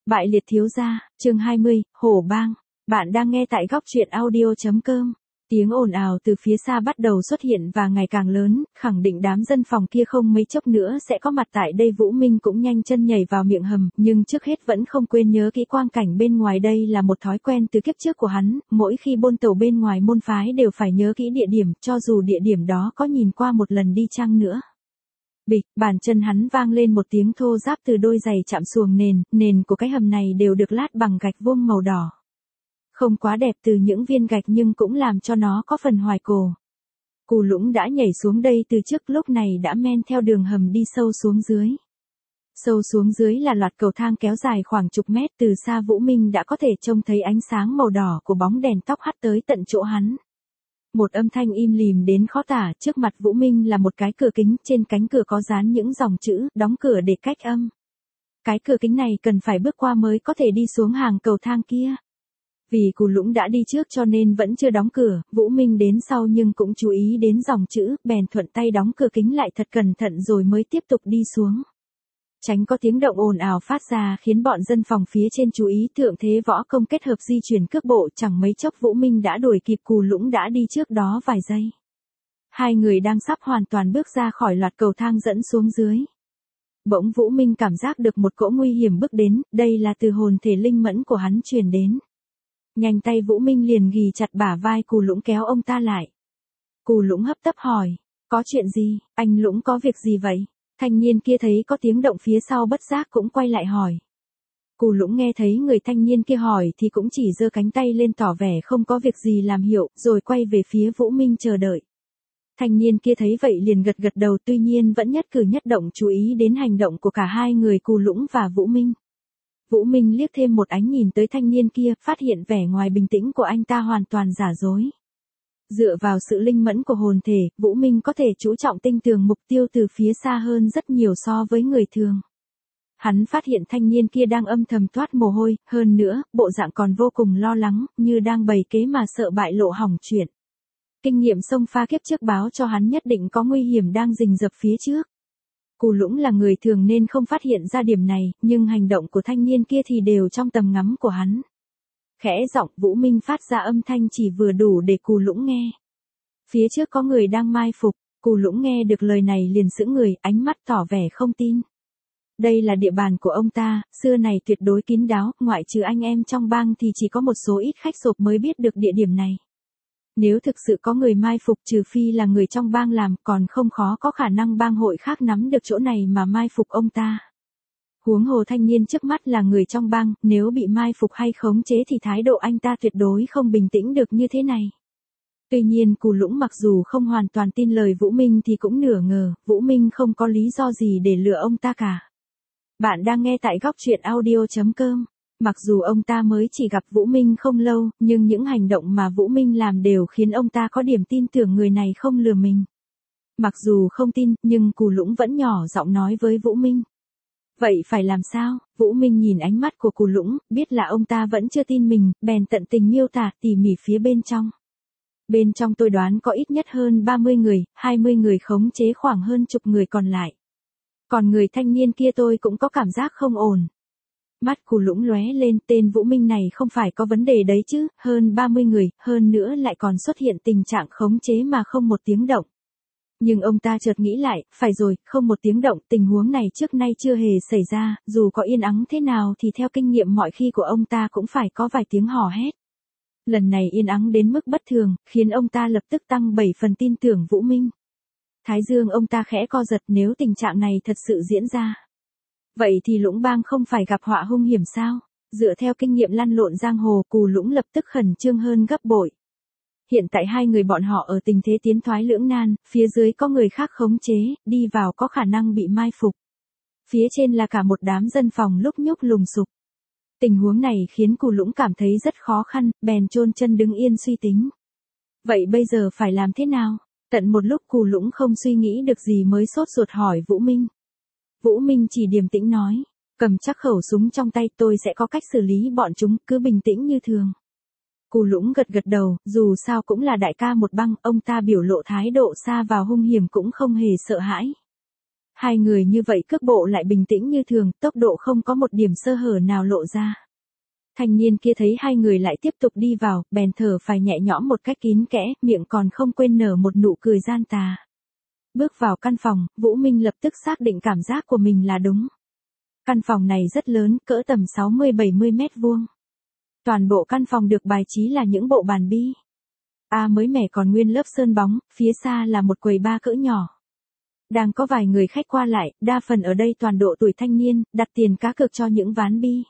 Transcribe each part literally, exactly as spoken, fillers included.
Bại liệt thiếu gia, chương hai mươi, Hổ Bang. Bạn đang nghe tại góc truyện audio chấm com. Tiếng ồn ào từ phía xa bắt đầu xuất hiện và ngày càng lớn, khẳng định đám dân phòng kia không mấy chốc nữa sẽ có mặt tại đây. Vũ Minh cũng nhanh chân nhảy vào miệng hầm, nhưng trước hết vẫn không quên nhớ kỹ quang cảnh bên ngoài. Đây là một thói quen từ kiếp trước của hắn, mỗi khi bôn tàu bên ngoài môn phái đều phải nhớ kỹ địa điểm, cho dù địa điểm đó có nhìn qua một lần đi chăng nữa. Bịch, bàn chân hắn vang lên một tiếng thô ráp từ đôi giày chạm xuồng nền, nền của cái hầm này đều được lát bằng gạch vuông màu đỏ. Không quá đẹp từ những viên gạch nhưng cũng làm cho nó có phần hoài cổ. Cù Lũng đã nhảy xuống đây từ trước, lúc này đã men theo đường hầm đi sâu xuống dưới. Sâu xuống dưới là loạt cầu thang kéo dài khoảng chục mét, từ xa Vũ Minh đã có thể trông thấy ánh sáng màu đỏ của bóng đèn tóc hắt tới tận chỗ hắn. Một âm thanh im lìm đến khó tả, trước mặt Vũ Minh là một cái cửa kính, trên cánh cửa có dán những dòng chữ, đóng cửa để cách âm. Cái cửa kính này cần phải bước qua mới có thể đi xuống hàng cầu thang kia. Vì Cù Lũng đã đi trước cho nên vẫn chưa đóng cửa, Vũ Minh đến sau nhưng cũng chú ý đến dòng chữ, bèn thuận tay đóng cửa kính lại thật cẩn thận rồi mới tiếp tục đi xuống. Tránh có tiếng động ồn ào phát ra khiến bọn dân phòng phía trên chú ý. Thượng thế võ công kết hợp di chuyển cước bộ, chẳng mấy chốc Vũ Minh đã đuổi kịp Cù Lũng đã đi trước đó vài giây. Hai người đang sắp hoàn toàn bước ra khỏi loạt cầu thang dẫn xuống dưới. Bỗng Vũ Minh cảm giác được một cỗ nguy hiểm bước đến, đây là từ hồn thể linh mẫn của hắn truyền đến. Nhanh tay Vũ Minh liền ghì chặt bả vai Cù Lũng kéo ông ta lại. Cù Lũng hấp tấp hỏi, có chuyện gì, anh Lũng có việc gì vậy? Thanh niên kia thấy có tiếng động phía sau bất giác cũng quay lại hỏi. Cù Lũng nghe thấy người thanh niên kia hỏi thì cũng chỉ giơ cánh tay lên tỏ vẻ không có việc gì làm hiệu, rồi quay về phía Vũ Minh chờ đợi. Thanh niên kia thấy vậy liền gật gật đầu, tuy nhiên vẫn nhất cử nhất động chú ý đến hành động của cả hai người Cù Lũng và Vũ Minh. Vũ Minh liếc thêm một ánh nhìn tới thanh niên kia, phát hiện vẻ ngoài bình tĩnh của anh ta hoàn toàn giả dối. Dựa vào sự linh mẫn của hồn thể, Vũ Minh có thể chú trọng tinh tường mục tiêu từ phía xa hơn rất nhiều so với người thường. Hắn phát hiện thanh niên kia đang âm thầm toát mồ hôi, hơn nữa, bộ dạng còn vô cùng lo lắng, như đang bày kế mà sợ bại lộ hỏng chuyện. Kinh nghiệm xông pha kiếp trước báo cho hắn nhất định có nguy hiểm đang rình rập phía trước. Cù Lũng là người thường nên không phát hiện ra điểm này, nhưng hành động của thanh niên kia thì đều trong tầm ngắm của hắn. Khẽ giọng Vũ Minh phát ra âm thanh chỉ vừa đủ để Cù Lũng nghe. Phía trước có người đang mai phục. Cù Lũng nghe được lời này liền sững người, ánh mắt tỏ vẻ không tin. Đây là địa bàn của ông ta, xưa này tuyệt đối kín đáo, ngoại trừ anh em trong bang thì chỉ có một số ít khách sộp mới biết được địa điểm này. Nếu thực sự có người mai phục, trừ phi là người trong bang làm, còn không khó có khả năng bang hội khác nắm được chỗ này mà mai phục ông ta. Huống hồ thanh niên trước mắt là người trong bang, nếu bị mai phục hay khống chế thì thái độ anh ta tuyệt đối không bình tĩnh được như thế này. Tuy nhiên Cù Lũng mặc dù không hoàn toàn tin lời Vũ Minh thì cũng nửa ngờ, Vũ Minh không có lý do gì để lừa ông ta cả. Bạn đang nghe tại góc truyện audio chấm com. Mặc dù ông ta mới chỉ gặp Vũ Minh không lâu, nhưng những hành động mà Vũ Minh làm đều khiến ông ta có điểm tin tưởng người này không lừa mình. Mặc dù không tin, nhưng Cù Lũng vẫn nhỏ giọng nói với Vũ Minh. Vậy phải làm sao? Vũ Minh nhìn ánh mắt của Cù Lũng, biết là ông ta vẫn chưa tin mình, bèn tận tình miêu tả tỉ mỉ phía bên trong. Bên trong tôi đoán có ít nhất hơn ba mươi người, hai mươi người khống chế khoảng hơn chục người còn lại. Còn người thanh niên kia tôi cũng có cảm giác không ổn. Mắt Cù Lũng lóe lên, tên Vũ Minh này không phải có vấn đề đấy chứ, hơn ba mươi người, hơn nữa lại còn xuất hiện tình trạng khống chế mà không một tiếng động. Nhưng ông ta chợt nghĩ lại, phải rồi, không một tiếng động, tình huống này trước nay chưa hề xảy ra, dù có yên ắng thế nào thì theo kinh nghiệm mọi khi của ông ta cũng phải có vài tiếng hò hét. Lần này yên ắng đến mức bất thường, khiến ông ta lập tức tăng bảy phần tin tưởng Vũ Minh. Thái dương ông ta khẽ co giật, nếu tình trạng này thật sự diễn ra. Vậy thì Lũng bang không phải gặp họa hung hiểm sao? Dựa theo kinh nghiệm lăn lộn giang hồ, Cù Lũng lập tức khẩn trương hơn gấp bội. Hiện tại hai người bọn họ ở tình thế tiến thoái lưỡng nan, phía dưới có người khác khống chế, đi vào có khả năng bị mai phục. Phía trên là cả một đám dân phòng lúc nhúc lùng sục. Tình huống này khiến Cù Lũng cảm thấy rất khó khăn, bèn chôn chân đứng yên suy tính. Vậy bây giờ phải làm thế nào? Tận một lúc Cù Lũng không suy nghĩ được gì mới sốt ruột hỏi Vũ Minh. Vũ Minh chỉ điềm tĩnh nói, cầm chắc khẩu súng trong tay, tôi sẽ có cách xử lý bọn chúng, cứ bình tĩnh như thường. Cù Lũng gật gật đầu, dù sao cũng là đại ca một bang, ông ta biểu lộ thái độ xa vào hung hiểm cũng không hề sợ hãi. Hai người như vậy cước bộ lại bình tĩnh như thường, tốc độ không có một điểm sơ hở nào lộ ra. Thanh niên kia thấy hai người lại tiếp tục đi vào, bèn thở phào nhẹ nhõm một cách kín kẽ, miệng còn không quên nở một nụ cười gian tà. Bước vào căn phòng, Vũ Minh lập tức xác định cảm giác của mình là đúng. Căn phòng này rất lớn, cỡ tầm sáu mươi bảy mươi mét vuông. Toàn bộ căn phòng được bài trí là những bộ bàn bi. A mới mẻ còn nguyên lớp sơn bóng, phía xa là một quầy bar cỡ nhỏ. Đang có vài người khách qua lại, đa phần ở đây toàn độ tuổi thanh niên, đặt tiền cá cược cho những ván bi.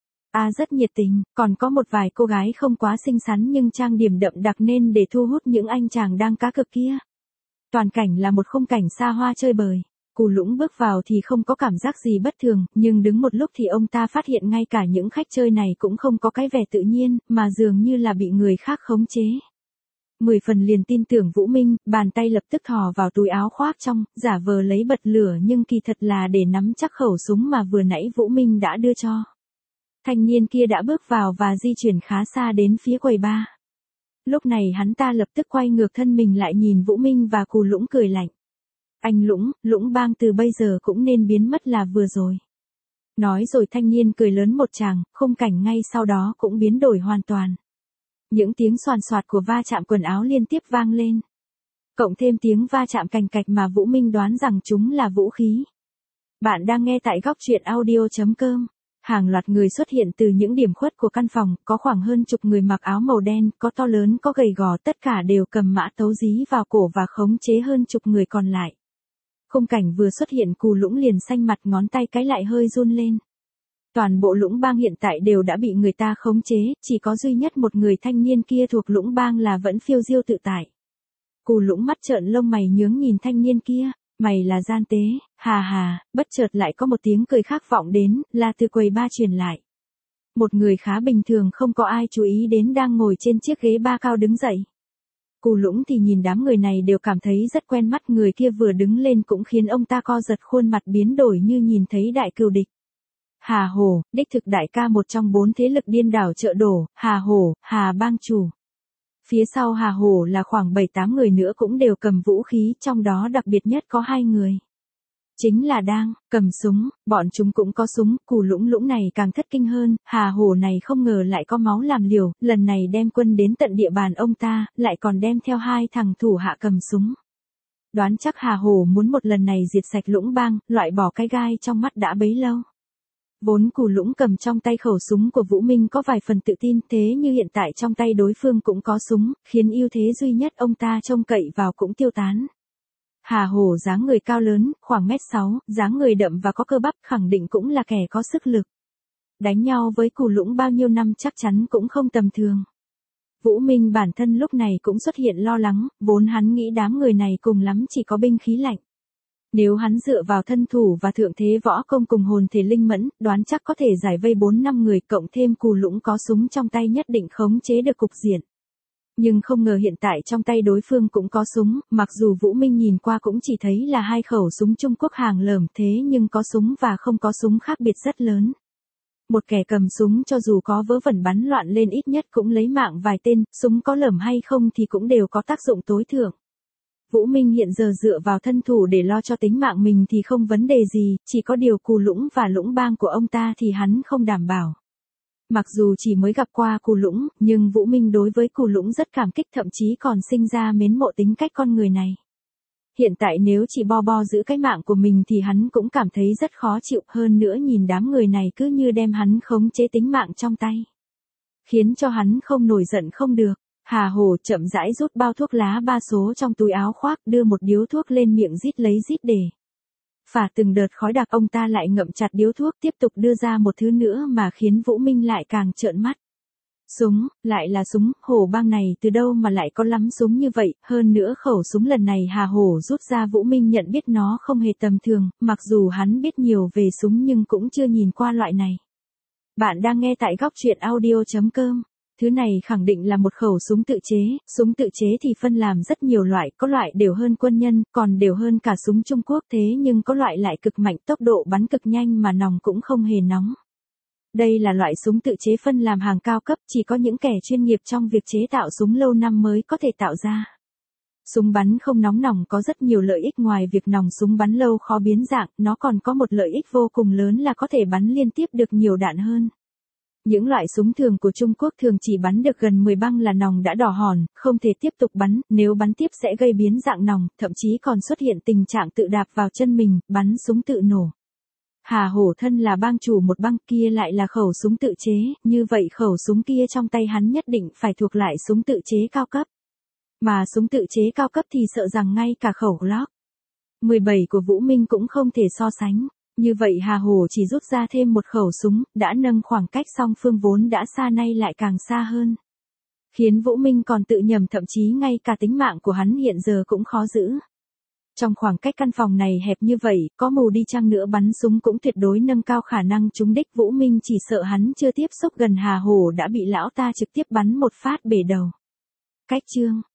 A rất nhiệt tình, còn có một vài cô gái không quá xinh xắn nhưng trang điểm đậm đặc nên để thu hút những anh chàng đang cá cược kia. Toàn cảnh là một khung cảnh xa hoa chơi bời. Cù Lũng bước vào thì không có cảm giác gì bất thường, nhưng đứng một lúc thì ông ta phát hiện ngay cả những khách chơi này cũng không có cái vẻ tự nhiên, mà dường như là bị người khác khống chế. Mười phần liền tin tưởng Vũ Minh, bàn tay lập tức thò vào túi áo khoác trong, giả vờ lấy bật lửa nhưng kỳ thật là để nắm chắc khẩu súng mà vừa nãy Vũ Minh đã đưa cho. Thanh niên kia đã bước vào và di chuyển khá xa đến phía quầy bar. Lúc này hắn ta lập tức quay ngược thân mình lại nhìn Vũ Minh và Cù Lũng cười lạnh. Anh Lũng, Lũng Bang từ bây giờ cũng nên biến mất là vừa rồi. Nói rồi thanh niên cười lớn một tràng, khung cảnh ngay sau đó cũng biến đổi hoàn toàn. Những tiếng xoàn xoạt của va chạm quần áo liên tiếp vang lên. Cộng thêm tiếng va chạm cành cạch mà Vũ Minh đoán rằng chúng là vũ khí. Bạn đang nghe tại góc truyện audio chấm com. Hàng loạt người xuất hiện từ những điểm khuất của căn phòng, có khoảng hơn chục người mặc áo màu đen, có to lớn có gầy gò, tất cả đều cầm mã tấu dí vào cổ và khống chế hơn chục người còn lại. Khung cảnh vừa xuất hiện Cù Lũng liền xanh mặt, ngón tay cái lại hơi run lên. Toàn bộ Lũng Bang hiện tại đều đã bị người ta khống chế, chỉ có duy nhất một người thanh niên kia thuộc Lũng Bang là vẫn phiêu diêu tự tại. Cù Lũng mắt trợn lông mày nhướng nhìn thanh niên kia, mày là gian tế, hà hà, bất chợt lại có một tiếng cười khác vọng đến, là từ quầy bar truyền lại. Một người khá bình thường không có ai chú ý đến đang ngồi trên chiếc ghế bar cao đứng dậy. Cù Lũng thì nhìn đám người này đều cảm thấy rất quen mắt, người kia vừa đứng lên cũng khiến ông ta co giật khuôn mặt biến đổi như nhìn thấy đại cừu địch. Hà Hổ, đích thực đại ca một trong bốn thế lực điên đảo chợ đổ, Hà Hổ, Hà Bang chủ. Phía sau Hà Hổ là khoảng bảy tám người nữa cũng đều cầm vũ khí, trong đó đặc biệt nhất có hai người. Chính là đang cầm súng, bọn chúng cũng có súng, Cù Lũng Lũng này càng thất kinh hơn, Hà Hổ này không ngờ lại có máu làm liều, lần này đem quân đến tận địa bàn ông ta, lại còn đem theo hai thằng thủ hạ cầm súng. Đoán chắc Hà Hổ muốn một lần này diệt sạch Lũng Bang, loại bỏ cái gai trong mắt đã bấy lâu. Vốn Cù Lũng cầm trong tay khẩu súng của Vũ Minh có vài phần tự tin, thế như hiện tại trong tay đối phương cũng có súng, khiến ưu thế duy nhất ông ta trông cậy vào cũng tiêu tán. Hà Hổ dáng người cao lớn, khoảng mét sáu, dáng người đậm và có cơ bắp, khẳng định cũng là kẻ có sức lực. Đánh nhau với Cù Lũng bao nhiêu năm chắc chắn cũng không tầm thường. Vũ Minh bản thân lúc này cũng xuất hiện lo lắng, vốn hắn nghĩ đám người này cùng lắm chỉ có binh khí lạnh. Nếu hắn dựa vào thân thủ và thượng thế võ công cùng hồn thể linh mẫn, đoán chắc có thể giải vây bốn năm người, cộng thêm Cù Lũng có súng trong tay nhất định khống chế được cục diện. Nhưng không ngờ hiện tại trong tay đối phương cũng có súng, mặc dù Vũ Minh nhìn qua cũng chỉ thấy là hai khẩu súng Trung Quốc hàng lởm, thế nhưng có súng và không có súng khác biệt rất lớn. Một kẻ cầm súng cho dù có vớ vẩn bắn loạn lên ít nhất cũng lấy mạng vài tên, súng có lởm hay không thì cũng đều có tác dụng tối thượng. Vũ Minh hiện giờ dựa vào thân thủ để lo cho tính mạng mình thì không vấn đề gì, chỉ có điều Cù Lũng và Lũng Bang của ông ta thì hắn không đảm bảo. Mặc dù chỉ mới gặp qua Cù Lũng, nhưng Vũ Minh đối với Cù Lũng rất cảm kích, thậm chí còn sinh ra mến mộ tính cách con người này. Hiện tại nếu chỉ bo bo giữ cái mạng của mình thì hắn cũng cảm thấy rất khó chịu, hơn nữa nhìn đám người này cứ như đem hắn khống chế tính mạng trong tay. Khiến cho hắn không nổi giận không được. Hà Hổ chậm rãi rút bao thuốc lá ba số trong túi áo khoác, đưa một điếu thuốc lên miệng rít lấy rít để phả từng đợt khói đặc, ông ta lại ngậm chặt điếu thuốc, tiếp tục đưa ra một thứ nữa mà khiến Vũ Minh lại càng trợn mắt. Súng, lại là súng, Hổ Bang này từ đâu mà lại có lắm súng như vậy, hơn nữa khẩu súng lần này Hà Hổ rút ra Vũ Minh nhận biết nó không hề tầm thường, mặc dù hắn biết nhiều về súng nhưng cũng chưa nhìn qua loại này. Bạn đang nghe tại góc truyện audio chấm com. Thứ này khẳng định là một khẩu súng tự chế, súng tự chế thì phân làm rất nhiều loại, có loại đều hơn quân nhân, còn đều hơn cả súng Trung Quốc, thế nhưng có loại lại cực mạnh, tốc độ bắn cực nhanh mà nòng cũng không hề nóng. Đây là loại súng tự chế phân làm hàng cao cấp, chỉ có những kẻ chuyên nghiệp trong việc chế tạo súng lâu năm mới có thể tạo ra. Súng bắn không nóng nòng có rất nhiều lợi ích, ngoài việc nòng súng bắn lâu khó biến dạng, nó còn có một lợi ích vô cùng lớn là có thể bắn liên tiếp được nhiều đạn hơn. Những loại súng thường của Trung Quốc thường chỉ bắn được gần mười băng là nòng đã đỏ hòn, không thể tiếp tục bắn, nếu bắn tiếp sẽ gây biến dạng nòng, thậm chí còn xuất hiện tình trạng tự đạp vào chân mình, bắn súng tự nổ. Hà Hổ thân là bang chủ một băng, kia lại là khẩu súng tự chế, như vậy khẩu súng kia trong tay hắn nhất định phải thuộc lại súng tự chế cao cấp. Mà súng tự chế cao cấp thì sợ rằng ngay cả khẩu Glock mười bảy của Vũ Minh cũng không thể so sánh. Như vậy Hà Hổ chỉ rút ra thêm một khẩu súng, đã nâng khoảng cách song phương vốn đã xa nay lại càng xa hơn. Khiến Vũ Minh còn tự nhầm, thậm chí ngay cả tính mạng của hắn hiện giờ cũng khó giữ. Trong khoảng cách căn phòng này hẹp như vậy, có mù đi chăng nữa bắn súng cũng tuyệt đối nâng cao khả năng trúng đích. Vũ Minh chỉ sợ hắn chưa tiếp xúc gần Hà Hổ đã bị lão ta trực tiếp bắn một phát bể đầu. Cách chương